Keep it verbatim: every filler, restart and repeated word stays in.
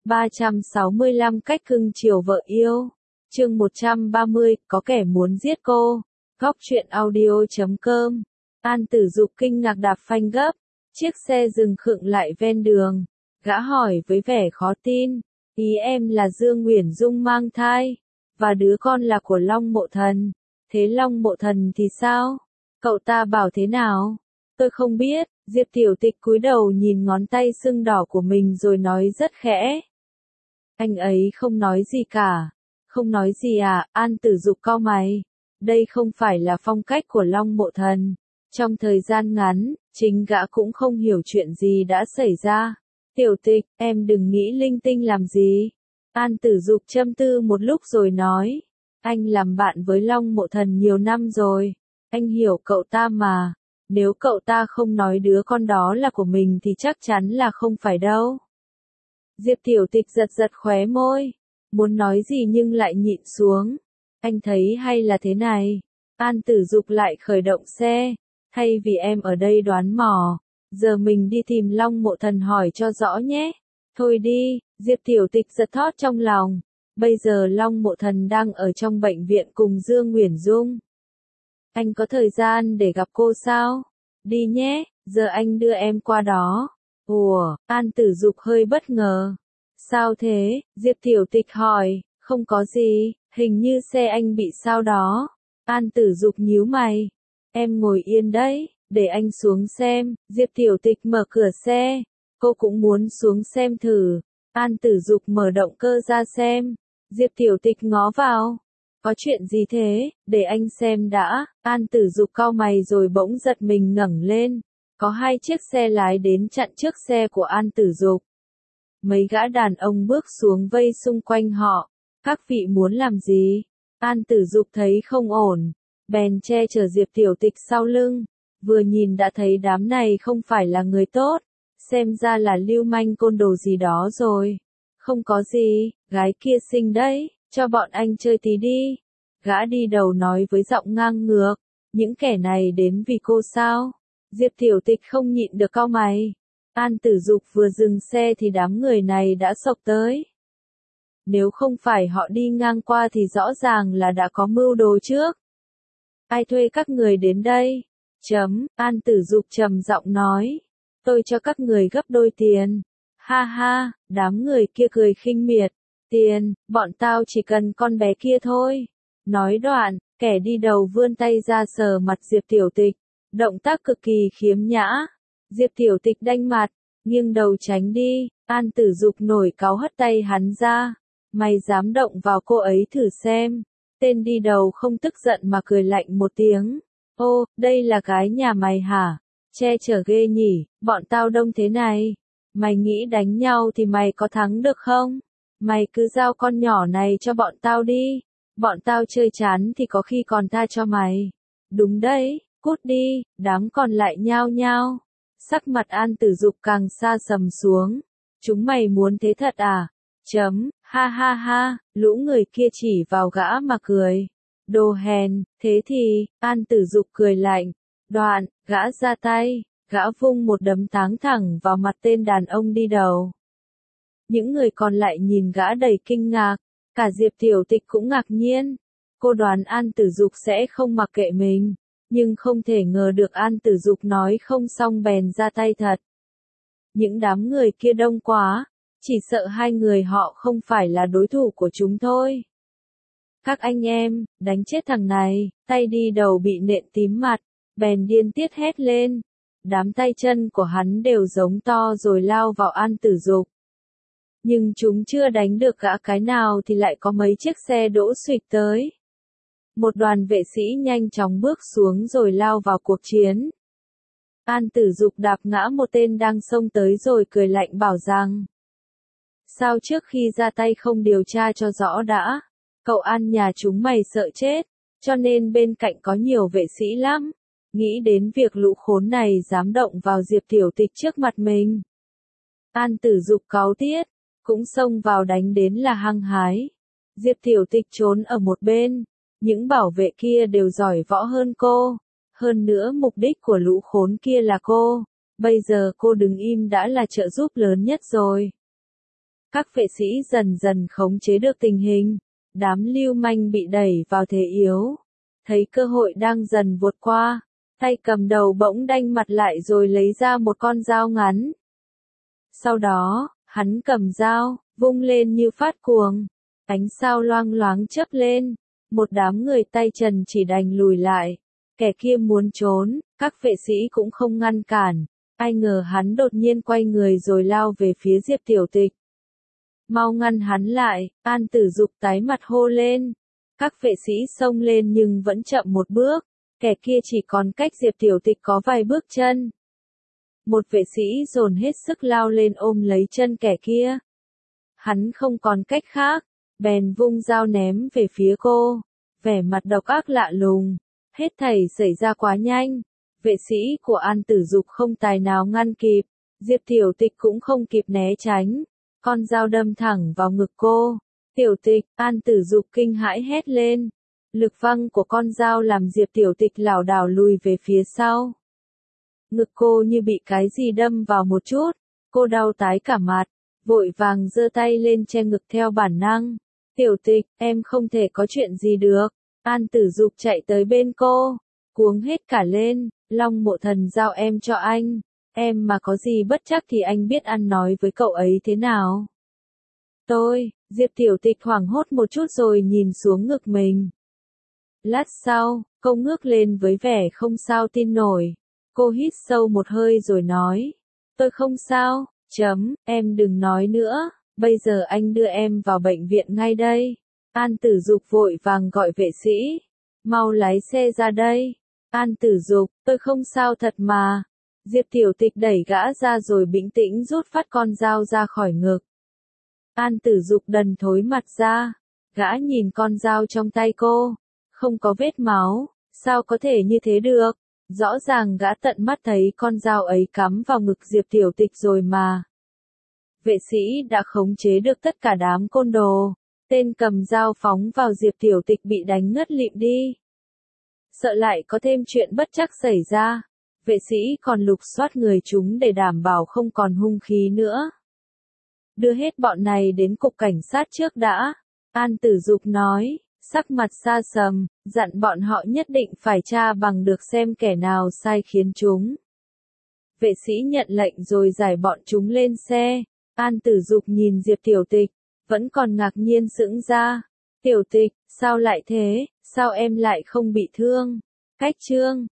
ba trăm sáu mươi lăm cách cưng chiều vợ yêu. Chương một trăm ba mươi, có kẻ muốn giết cô. Góc truyện audio chấm com. An Tử Dục kinh ngạc đạp phanh gấp, chiếc xe dừng khựng lại ven đường. Gã hỏi với vẻ khó tin, ý em là Dương Uyển Dung mang thai, và đứa con là của Long Mộ Thần. Thế Long Mộ Thần thì sao? Cậu ta bảo thế nào? Tôi không biết. Diệp Tiểu Tịch cúi đầu nhìn ngón tay sưng đỏ của mình rồi nói rất khẽ. Anh ấy không nói gì cả. Không nói gì à? An Tử Dục cau mày. Đây không phải là phong cách của Long Mộ Thần. Trong thời gian ngắn, chính gã cũng không hiểu chuyện gì đã xảy ra. Tiểu Tịch, em đừng nghĩ linh tinh làm gì. An Tử Dục châm tư một lúc rồi nói. Anh làm bạn với Long Mộ Thần nhiều năm rồi. Anh hiểu cậu ta mà. Nếu cậu ta không nói đứa con đó là của mình thì chắc chắn là không phải đâu. Diệp Tiểu Tịch giật giật khóe môi. Muốn nói gì nhưng lại nhịn xuống. Anh thấy hay là thế này. An Tử Dục lại khởi động xe. Thay vì em ở đây đoán mò. Giờ mình đi tìm Long Mộ Thần hỏi cho rõ nhé. Thôi đi, Diệp Tiểu Tịch giật thót trong lòng. Bây giờ Long Mộ Thần đang ở trong bệnh viện cùng Dương Uyển Dung. Anh có thời gian để gặp cô sao? Đi nhé, giờ anh đưa em qua đó. Ủa, An Tử Dục hơi bất ngờ. Sao thế? Diệp Tiểu Tịch hỏi. Không có gì, hình như xe anh bị sao đó. An Tử Dục nhíu mày. Em ngồi yên đấy, để anh xuống xem. Diệp Tiểu Tịch mở cửa xe. Cô cũng muốn xuống xem thử. An Tử Dục mở động cơ ra xem. Diệp Tiểu Tịch ngó vào. Có chuyện gì thế, để anh xem đã. An Tử Dục cau mày rồi bỗng giật mình ngẩng lên. Có hai chiếc xe lái đến chặn trước xe của An Tử Dục. Mấy gã đàn ông bước xuống vây xung quanh họ. Các vị muốn làm gì? An Tử Dục thấy không ổn. Bèn che chở Diệp Tiểu Tịch sau lưng. Vừa nhìn đã thấy đám này không phải là người tốt. Xem ra là lưu manh côn đồ gì đó rồi. Không có gì, gái kia xinh đấy. Cho bọn anh chơi tí đi. Gã đi đầu nói với giọng ngang ngược. Những kẻ này đến vì cô sao? Diệp Tiểu Tịch không nhịn được cau mày. An Tử Dục vừa dừng xe thì đám người này đã xộc tới. Nếu không phải họ đi ngang qua thì rõ ràng là đã có mưu đồ trước. Ai thuê các người đến đây? Chấm, An Tử Dục trầm giọng nói. Tôi cho các người gấp đôi tiền. Ha ha, đám người kia cười khinh miệt. Tiền, bọn tao chỉ cần con bé kia thôi. Nói đoạn, kẻ đi đầu vươn tay ra sờ mặt Diệp Tiểu Tịch. Động tác cực kỳ khiếm nhã. Diệp Tiểu Tịch đanh mặt, nghiêng đầu tránh đi. An Tử Dục nổi cáu hất tay hắn ra. Mày dám động vào cô ấy thử xem. Tên đi đầu không tức giận mà cười lạnh một tiếng. Ô, đây là gái nhà mày hả? Che chở ghê nhỉ, bọn tao đông thế này. Mày nghĩ đánh nhau thì mày có thắng được không? Mày cứ giao con nhỏ này cho bọn tao đi. Bọn tao chơi chán thì có khi còn tha cho mày. Đúng đấy, cút đi, đám còn lại nhao nhao. Sắc mặt An Tử Dục càng xa sầm xuống. Chúng mày muốn thế thật à? Chấm, ha ha ha, lũ người kia chỉ vào gã mà cười. Đồ hèn, thế thì, An Tử Dục cười lạnh. Đoạn, gã ra tay, gã vung một đấm táng thẳng vào mặt tên đàn ông đi đầu. Những người còn lại nhìn gã đầy kinh ngạc, cả Diệp Tiểu Tịch cũng ngạc nhiên. Cô đoán An Tử Dục sẽ không mặc kệ mình, nhưng không thể ngờ được An Tử Dục nói không xong bèn ra tay thật. Những đám người kia đông quá, chỉ sợ hai người họ không phải là đối thủ của chúng thôi. Các anh em, đánh chết thằng này, tay đi đầu bị nện tím mặt, bèn điên tiết hét lên. Đám tay chân của hắn đều giống to rồi lao vào An Tử Dục. Nhưng chúng chưa đánh được gã cái nào thì lại có mấy chiếc xe đỗ xuỵt tới. Một đoàn vệ sĩ nhanh chóng bước xuống rồi lao vào cuộc chiến. An Tử Dục đạp ngã một tên đang xông tới rồi cười lạnh bảo rằng. Sao trước khi ra tay không điều tra cho rõ đã? Cậu An nhà chúng mày sợ chết, cho nên bên cạnh có nhiều vệ sĩ lắm. Nghĩ đến việc lũ khốn này dám động vào Diệp Tiểu Tịch trước mặt mình. An Tử Dục cáu tiết, cũng xông vào đánh đến là hăng hái. Diệp Tiểu Tịch trốn ở một bên, những bảo vệ kia đều giỏi võ hơn cô. Hơn nữa mục đích của lũ khốn kia là cô. Bây giờ cô đứng im đã là trợ giúp lớn nhất rồi. Các vệ sĩ dần dần khống chế được tình hình. Đám lưu manh bị đẩy vào thế yếu. Thấy cơ hội đang dần vụt qua. Tay cầm đầu bỗng đanh mặt lại rồi lấy ra một con dao ngắn. Sau đó, hắn cầm dao, vung lên như phát cuồng. Ánh sao loang loáng chớp lên. Một đám người tay trần chỉ đành lùi lại. Kẻ kia muốn trốn, các vệ sĩ cũng không ngăn cản. Ai ngờ hắn đột nhiên quay người rồi lao về phía Diệp Tiểu Tịch. Mau ngăn hắn lại, An Tử Dục tái mặt hô lên. Các vệ sĩ xông lên nhưng vẫn chậm một bước. Kẻ kia chỉ còn cách Diệp Tiểu Tịch có vài bước chân. Một vệ sĩ dồn hết sức lao lên ôm lấy chân kẻ kia. Hắn không còn cách khác, bèn vung dao ném về phía cô. Vẻ mặt độc ác lạ lùng. Hết thảy xảy ra quá nhanh. Vệ sĩ của An Tử Dục không tài nào ngăn kịp. Diệp Tiểu Tịch cũng không kịp né tránh. Con dao đâm thẳng vào ngực cô. Tiểu Tịch, An Tử Dục kinh hãi hét lên. Lực văng của con dao làm Diệp Tiểu Tịch lảo đảo lùi về phía sau. Ngực cô như bị cái gì đâm vào một chút. Cô đau tái cả mặt. Vội vàng giơ tay lên che ngực theo bản năng. Tiểu Tịch, em không thể có chuyện gì được. An Tử Dục chạy tới bên cô. Cuống hết cả lên. Long Mộ Thần giao em cho anh. Em mà có gì bất trắc thì anh biết ăn nói với cậu ấy thế nào. Tôi, Diệp Tiểu Tịch hoảng hốt một chút rồi nhìn xuống ngực mình. Lát sau, cô ngước lên với vẻ không sao tin nổi. Cô hít sâu một hơi rồi nói. Tôi không sao, chấm, em đừng nói nữa. Bây giờ anh đưa em vào bệnh viện ngay đây. An Tử Dục vội vàng gọi vệ sĩ. Mau lái xe ra đây. An Tử Dục, tôi không sao thật mà. Diệp Tiểu Tịch đẩy gã ra rồi bình tĩnh rút phát con dao ra khỏi ngực. An Tử Dục đần thối mặt ra. Gã nhìn con dao trong tay cô. Không có vết máu. Sao có thể như thế được? Rõ ràng gã tận mắt thấy con dao ấy cắm vào ngực Diệp Tiểu Tịch rồi mà. Vệ sĩ đã khống chế được tất cả đám côn đồ. Tên cầm dao phóng vào Diệp Tiểu Tịch bị đánh ngất lịm đi. Sợ lại có thêm chuyện bất trắc xảy ra. Vệ sĩ còn lục soát người chúng để đảm bảo không còn hung khí nữa. Đưa hết bọn này đến cục cảnh sát trước đã. An Tử Dục nói, sắc mặt xa sầm, dặn bọn họ nhất định phải tra bằng được xem kẻ nào sai khiến chúng. Vệ sĩ nhận lệnh rồi giải bọn chúng lên xe. An Tử Dục nhìn Diệp Tiểu Tịch, vẫn còn ngạc nhiên sững ra. Tiểu Tịch, sao lại thế, sao em lại không bị thương? Cách chương